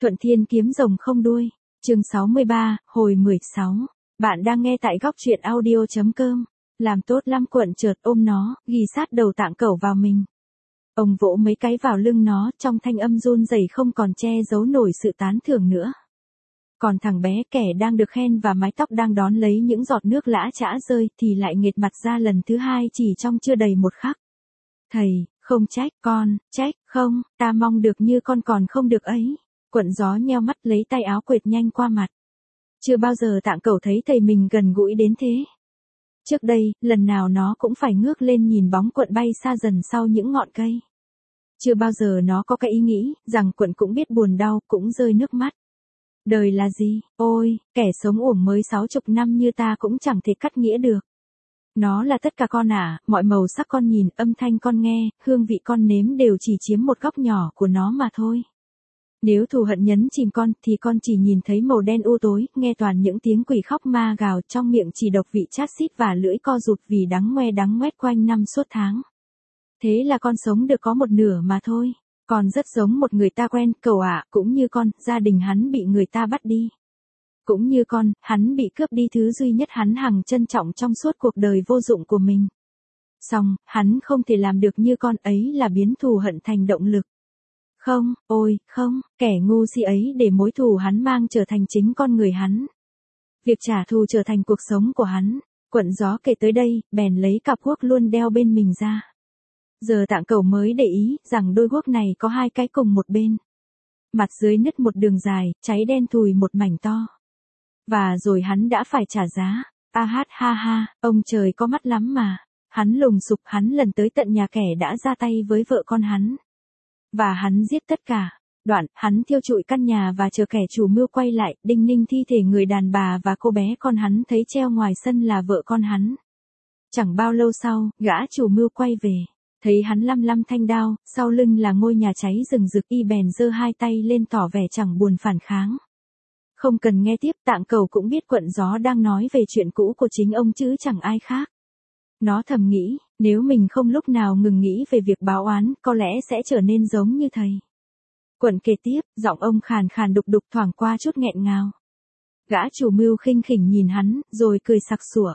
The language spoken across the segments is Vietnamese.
Thuận Thiên kiếm rồng không đuôi. Chương 63, hồi 16. Bạn đang nghe tại góc truyện audio.com. Làm tốt lắm. Quận chợt ôm nó, ghi sát đầu Tạng Cẩu vào mình. Ông vỗ mấy cái vào lưng nó, trong thanh âm run rẩy không còn che giấu nổi sự tán thưởng nữa. Còn thằng bé kẻ đang được khen và mái tóc đang đón lấy những giọt nước lã chã rơi thì lại nghệt mặt ra lần thứ hai chỉ trong chưa đầy một khắc. Thầy, không trách con, trách, không, ta mong được như con còn không được ấy. Quận Gió nheo mắt lấy tay áo quệt nhanh qua mặt. Chưa bao giờ Tạng Cẩu thấy thầy mình gần gũi đến thế. Trước đây, lần nào nó cũng phải ngước lên nhìn bóng Quận bay xa dần sau những ngọn cây. Chưa bao giờ nó có cái ý nghĩ rằng Quận cũng biết buồn đau, cũng rơi nước mắt. Đời là gì? Ôi, kẻ sống uổng mới 60 năm như ta cũng chẳng thể cắt nghĩa được. Nó là tất cả con ạ, mọi màu sắc con nhìn, âm thanh con nghe, hương vị con nếm đều chỉ chiếm một góc nhỏ của nó mà thôi. Nếu thù hận nhấn chìm con thì con chỉ nhìn thấy màu đen u tối, nghe toàn những tiếng quỷ khóc ma gào, trong miệng chỉ độc vị chát xít và lưỡi co rụt vì đắng ngoét quanh năm suốt tháng. Thế là con sống được có một nửa mà thôi. Con rất giống một người ta quen, Cẩu ạ, cũng như con, gia đình hắn bị người ta bắt đi. Cũng như con, hắn bị cướp đi thứ duy nhất hắn hằng trân trọng trong suốt cuộc đời vô dụng của mình. Xong, hắn không thể làm được như con, ấy là biến thù hận thành động lực. Không, ôi, không, kẻ ngu si ấy để mối thù hắn mang trở thành chính con người hắn. Việc trả thù trở thành cuộc sống của hắn. Quận Gió kể tới đây, bèn lấy cặp guốc luôn đeo bên mình ra. Giờ Tạng Cẩu mới để ý rằng đôi guốc này có hai cái cùng một bên. Mặt dưới nứt một đường dài, cháy đen thùi một mảnh to. Và rồi hắn đã phải trả giá. Ha ha, ông trời có mắt lắm mà. Hắn lùng sục, hắn lần tới tận nhà kẻ đã ra tay với vợ con hắn. Và hắn giết tất cả. Đoạn, hắn thiêu trụi căn nhà và chờ kẻ chủ mưu quay lại, đinh ninh thi thể người đàn bà và cô bé con hắn thấy treo ngoài sân là vợ con hắn. Chẳng bao lâu sau, gã chủ mưu quay về. Thấy hắn lăm thanh đao, sau lưng là ngôi nhà cháy rừng rực, y bèn giơ hai tay lên tỏ vẻ chẳng buồn phản kháng. Không cần nghe tiếp, Tạng Cẩu cũng biết Quận Gió đang nói về chuyện cũ của chính ông chứ chẳng ai khác. Nó thầm nghĩ, nếu mình không lúc nào ngừng nghĩ về việc báo oán, có lẽ sẽ trở nên giống như thầy. Quận kể tiếp, giọng ông khàn khàn đục đục thoảng qua chút nghẹn ngào. Gã chủ mưu khinh khỉnh nhìn hắn, rồi cười sặc sủa.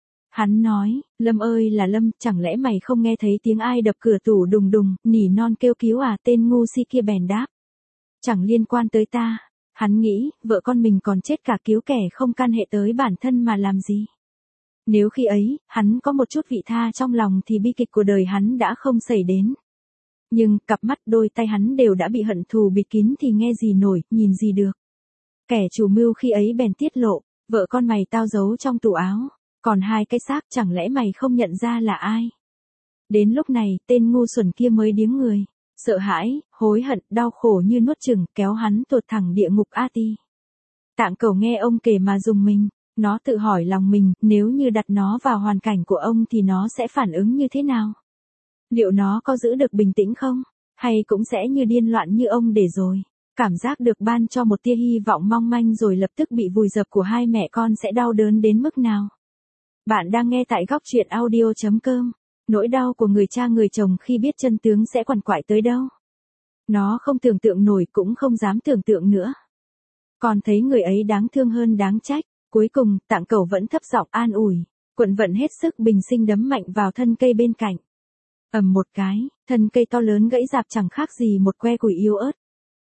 Hắn nói, Lâm ơi là Lâm, chẳng lẽ mày không nghe thấy tiếng ai đập cửa tủ đùng đùng, nỉ non kêu cứu à? Tên ngu si kia bèn đáp. Chẳng liên quan tới ta. Hắn nghĩ, vợ con mình còn chết cả, cứu kẻ không can hệ tới bản thân mà làm gì. Nếu khi ấy, hắn có một chút vị tha trong lòng thì bi kịch của đời hắn đã không xảy đến. Nhưng, cặp mắt đôi tay hắn đều đã bị hận thù bịt kín thì nghe gì nổi, nhìn gì được. Kẻ chủ mưu khi ấy bèn tiết lộ, vợ con mày tao giấu trong tủ áo. Còn hai cái xác chẳng lẽ mày không nhận ra là ai? Đến lúc này, tên ngu xuẩn kia mới điếng người. Sợ hãi, hối hận, đau khổ như nuốt chửng, kéo hắn tuột thẳng địa ngục A Ti. Tạng Cẩu nghe ông kể mà rùng mình. Nó tự hỏi lòng mình, nếu như đặt nó vào hoàn cảnh của ông thì nó sẽ phản ứng như thế nào? Liệu nó có giữ được bình tĩnh không? Hay cũng sẽ như điên loạn như ông để rồi? Cảm giác được ban cho một tia hy vọng mong manh rồi lập tức bị vùi dập của hai mẹ con sẽ đau đớn đến mức nào? Bạn đang nghe tại góc truyện audio.com. Nỗi đau của người cha người chồng khi biết chân tướng sẽ quằn quại tới đâu? Nó không tưởng tượng nổi, cũng không dám tưởng tượng nữa. Còn thấy người ấy đáng thương hơn đáng trách. Cuối cùng, Tạng Cẩu vẫn thấp giọng an ủi. Quận vận hết sức bình sinh đấm mạnh vào thân cây bên cạnh. Ầm một cái, thân cây to lớn gãy rạp chẳng khác gì một que củi yếu ớt.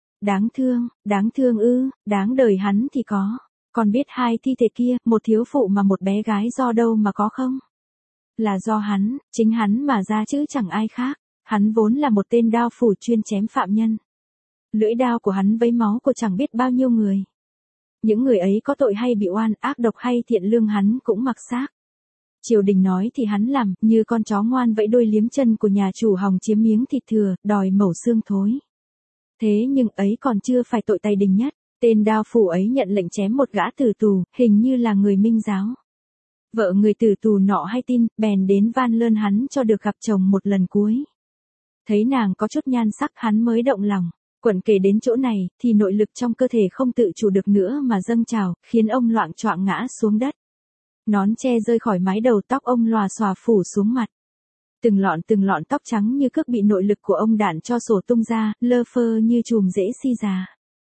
Đáng thương ư, đáng đời hắn thì có. Còn biết hai thi thể kia, một thiếu phụ mà một bé gái do đâu mà có không? Là do hắn, chính hắn mà ra chứ chẳng ai khác. Hắn vốn là một tên đao phủ chuyên chém phạm nhân. Lưỡi đao của hắn vấy máu của chẳng biết bao nhiêu người. Những người ấy có tội hay bị oan, ác độc hay thiện lương hắn cũng mặc xác. Triều đình nói thì hắn làm, như con chó ngoan vẫy đuôi liếm chân của nhà chủ hòng chiếm miếng thịt thừa, đòi mẩu xương thối. Thế nhưng ấy còn chưa phải tội tày đình nhất. Tên đao phủ ấy nhận lệnh chém một gã tử tù, hình như là người Minh giáo. Vợ người tử tù nọ hay tin, bèn đến van lơn hắn cho được gặp chồng một lần cuối. Thấy nàng có chút nhan sắc hắn mới động lòng. Quận kể đến chỗ này, thì nội lực trong cơ thể không tự chủ được nữa mà dâng trào, khiến ông loạng choạng ngã xuống đất. Nón che rơi khỏi mái đầu, tóc ông lòa xòa phủ xuống mặt. Từng lọn tóc trắng như cước bị nội lực của ông đạn cho sổ tung ra, lơ phơ như chùm rễ si già.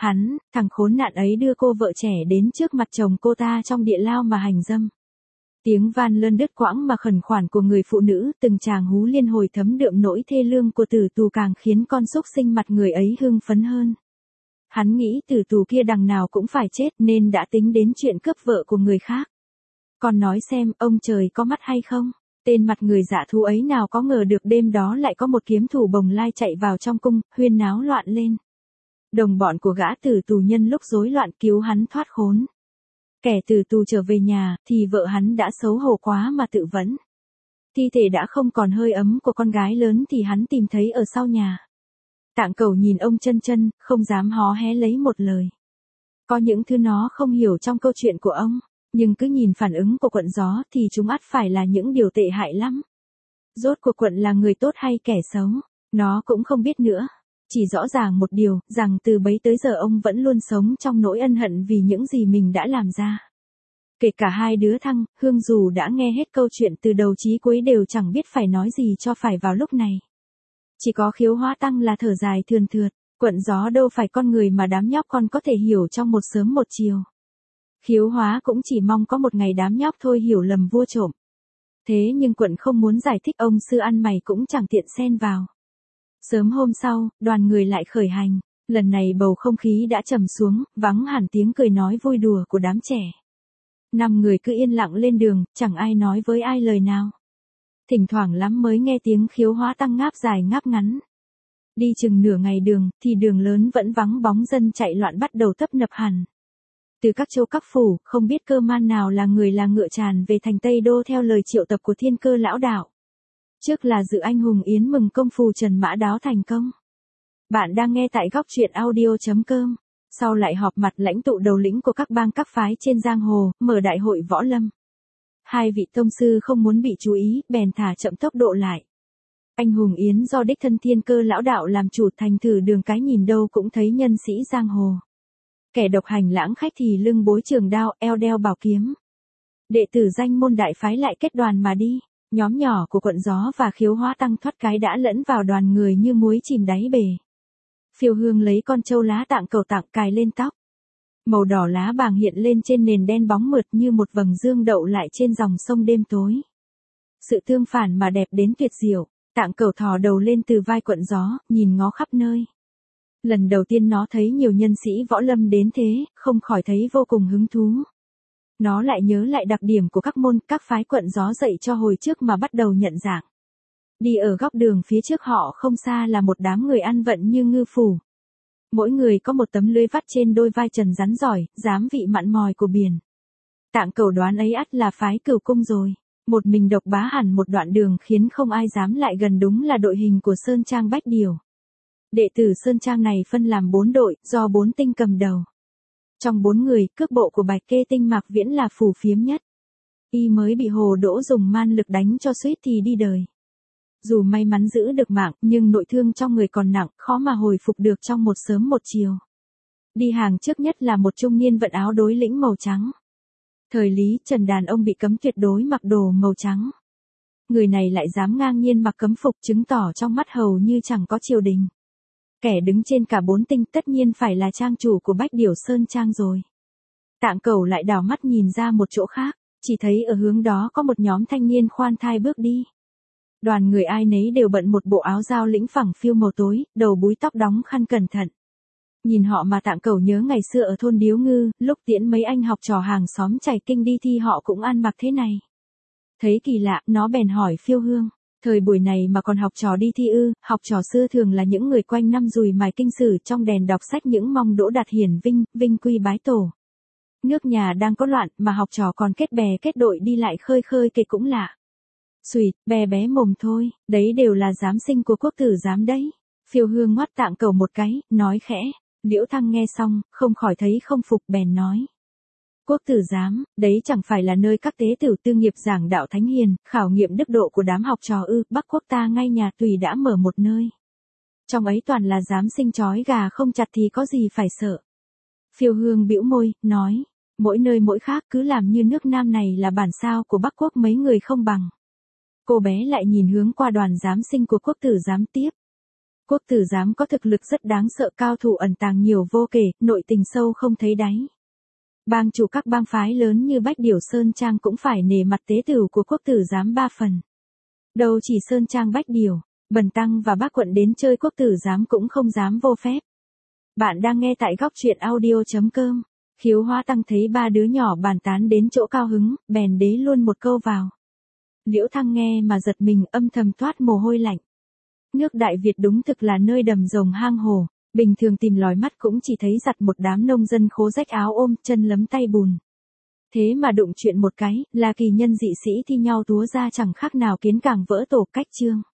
thằng khốn nạn ấy đưa cô vợ trẻ đến trước mặt chồng cô ta trong địa lao mà hành dâm. Tiếng van lơn đứt quãng mà khẩn khoản của người phụ nữ, từng tràng hú liên hồi thấm đượm nỗi thê lương của tử tù càng khiến con súc sinh mặt người ấy hưng phấn hơn. Hắn nghĩ tử tù kia đằng nào cũng phải chết nên đã tính đến chuyện cướp vợ của người khác. Còn nói xem, ông trời có mắt hay không? Tên mặt người dạ thú ấy nào có ngờ được đêm đó lại có một kiếm thủ bồng lai chạy vào trong cung, huyên náo loạn lên. Đồng bọn của gã tử tù nhân lúc rối loạn cứu hắn thoát khốn. Kẻ tử tù trở về nhà, thì vợ hắn đã xấu hổ quá mà tự vẫn. Thi thể đã không còn hơi ấm của con gái lớn thì hắn tìm thấy ở sau nhà. Tạng Cẩu nhìn ông chân chân, không dám hó hé lấy một lời. Có những thứ nó không hiểu trong câu chuyện của ông, nhưng cứ nhìn phản ứng của Quận Gió thì chúng ắt phải là những điều tệ hại lắm. Rốt cuộc Quận là người tốt hay kẻ xấu, nó cũng không biết nữa. Chỉ rõ ràng một điều, rằng từ bấy tới giờ ông vẫn luôn sống trong nỗi ân hận vì những gì mình đã làm ra. Kể cả hai đứa Thăng, Hương dù đã nghe hết câu chuyện từ đầu chí cuối đều chẳng biết phải nói gì cho phải vào lúc này. Chỉ có Khiếu Hóa Tăng là thở dài thườn thượt, Quận Gió đâu phải con người mà đám nhóc con có thể hiểu trong một sớm một chiều. Khiếu Hóa cũng chỉ mong có một ngày đám nhóc thôi hiểu lầm vua trộm. Thế nhưng Quận không muốn giải thích, ông sư ăn mày cũng chẳng tiện xen vào. Sớm hôm sau, đoàn người lại khởi hành, lần này bầu không khí đã trầm xuống, vắng hẳn tiếng cười nói vui đùa của đám trẻ. 5 người cứ yên lặng lên đường, chẳng ai nói với ai lời nào. Thỉnh thoảng lắm mới nghe tiếng Khiếu Hóa Tăng ngáp dài ngáp ngắn. Đi chừng nửa ngày đường, thì đường lớn vẫn vắng bóng dân chạy loạn bắt đầu tấp nập hẳn. Từ các châu các phủ, không biết cơ man nào là người là ngựa tràn về thành Tây Đô theo lời triệu tập của Thiên Cơ lão đạo. Trước là dự anh hùng yến mừng công phù Trần Mã Đáo thành công. Bạn đang nghe tại góc truyện audio.com. Sau lại họp mặt lãnh tụ đầu lĩnh của các bang các phái trên giang hồ, mở đại hội võ lâm. Hai vị tông sư không muốn bị chú ý, bèn thả chậm tốc độ lại. Anh hùng yến do đích thân Thiên Cơ lão đạo làm chủ, thành thử đường cái nhìn đâu cũng thấy nhân sĩ giang hồ. Kẻ độc hành lãng khách thì lưng bối trường đao, eo đeo bảo kiếm. Đệ tử danh môn đại phái lại kết đoàn mà đi. Nhóm nhỏ của Quận Gió và Khiếu Hóa Tăng thoát cái đã lẫn vào đoàn người như muối chìm đáy bể. Phiêu Hương lấy con trâu lá Tạng Cẩu tặng cài lên tóc. Màu đỏ lá bàng hiện lên trên nền đen bóng mượt như một vầng dương đậu lại trên dòng sông đêm tối. Sự tương phản mà đẹp đến tuyệt diệu, Tạng Cẩu thò đầu lên từ vai Quận Gió, nhìn ngó khắp nơi. Lần đầu tiên nó thấy nhiều nhân sĩ võ lâm đến thế, không khỏi thấy vô cùng hứng thú. Nó lại nhớ lại đặc điểm của các môn, các phái Quận Gió dạy cho hồi trước mà bắt đầu nhận dạng. Đi ở góc đường phía trước họ không xa là một đám người ăn vận như ngư phủ. Mỗi người có một tấm lưới vắt trên đôi vai trần rắn giỏi, dám vị mặn mòi của biển. Tạng Cẩu đoán ấy ắt là phái Cửu Cung rồi. Một mình độc bá hẳn một đoạn đường khiến không ai dám lại gần, đúng là đội hình của Sơn Trang Bách Điều. Đệ tử Sơn Trang này phân làm 4 đội, do 4 tinh cầm đầu. Trong 4 người, cước bộ của Bạch Kê Tinh Mạc Viễn là phù phiếm nhất. Y mới bị Hồ Đỗ dùng man lực đánh cho suýt thì đi đời. Dù may mắn giữ được mạng, nhưng nội thương trong người còn nặng, khó mà hồi phục được trong một sớm một chiều. Đi hàng trước nhất là một trung niên vận áo đối lĩnh màu trắng. Thời Lý Trần đàn ông bị cấm tuyệt đối mặc đồ màu trắng. Người này lại dám ngang nhiên mặc cấm phục, chứng tỏ trong mắt hầu như chẳng có triều đình. Kẻ đứng trên cả 4 tinh tất nhiên phải là trang chủ của Bách Điểu Sơn Trang rồi. Tạng Cẩu lại đảo mắt nhìn ra một chỗ khác, chỉ thấy ở hướng đó có một nhóm thanh niên khoan thai bước đi. Đoàn người ai nấy đều bận một bộ áo dao lĩnh phẳng phiêu màu tối, đầu búi tóc đóng khăn cẩn thận. Nhìn họ mà Tạng Cẩu nhớ ngày xưa ở thôn Điếu Ngư, lúc tiễn mấy anh học trò hàng xóm chảy kinh đi thi họ cũng ăn mặc thế này. Thấy kỳ lạ, nó bèn hỏi Phiêu Hương, thời buổi này mà còn học trò đi thi ư? Học trò xưa thường là những người quanh năm dùi mài kinh sử trong đèn đọc sách những mong đỗ đạt hiển vinh, vinh quy bái tổ. Nước nhà đang có loạn mà học trò còn kết bè kết đội đi lại khơi khơi kể cũng lạ. Xùi, bé bé mồm thôi, đấy đều là giám sinh của quốc tử giám đấy. Phiêu Hương ngoắt Tạng Cẩu một cái, nói khẽ. Liễu Thăng nghe xong, không khỏi thấy không phục bèn nói. Quốc tử giám, đấy chẳng phải là nơi các tế tử tư nghiệp giảng đạo thánh hiền, khảo nghiệm đức độ của đám học trò ư? Bắc Quốc ta ngay nhà Tùy đã mở một nơi. Trong ấy toàn là giám sinh trói gà không chặt thì có gì phải sợ. Phiêu Hương bĩu môi, nói. Mỗi nơi mỗi khác, cứ làm như nước Nam này là bản sao của Bắc Quốc mấy người không bằng. Cô bé lại nhìn hướng qua đoàn giám sinh của quốc tử giám tiếp. Quốc tử giám có thực lực rất đáng sợ, cao thủ ẩn tàng nhiều vô kể, nội tình sâu không thấy đáy. Bang chủ các bang phái lớn như Bách Điểu Sơn Trang cũng phải nể mặt tế tửu của quốc tử giám 3 phần. Đâu chỉ Sơn Trang Bách Điểu, Bần Tăng và bác quận đến chơi quốc tử giám cũng không dám vô phép. Bạn đang nghe tại góc truyện audio.com. Khiếu Hóa Tăng thấy 3 đứa nhỏ bàn tán đến chỗ cao hứng, bèn đế luôn một câu vào. Liễu Thăng nghe mà giật mình, âm thầm toát mồ hôi lạnh. Nước Đại Việt đúng thực là nơi đầm rồng hang hồ, bình thường tìm lòi mắt cũng chỉ thấy giặt một đám nông dân khố rách áo ôm, chân lấm tay bùn. Thế mà đụng chuyện một cái, là kỳ nhân dị sĩ thi nhau túa ra chẳng khác nào kiến càng vỡ tổ cách chương.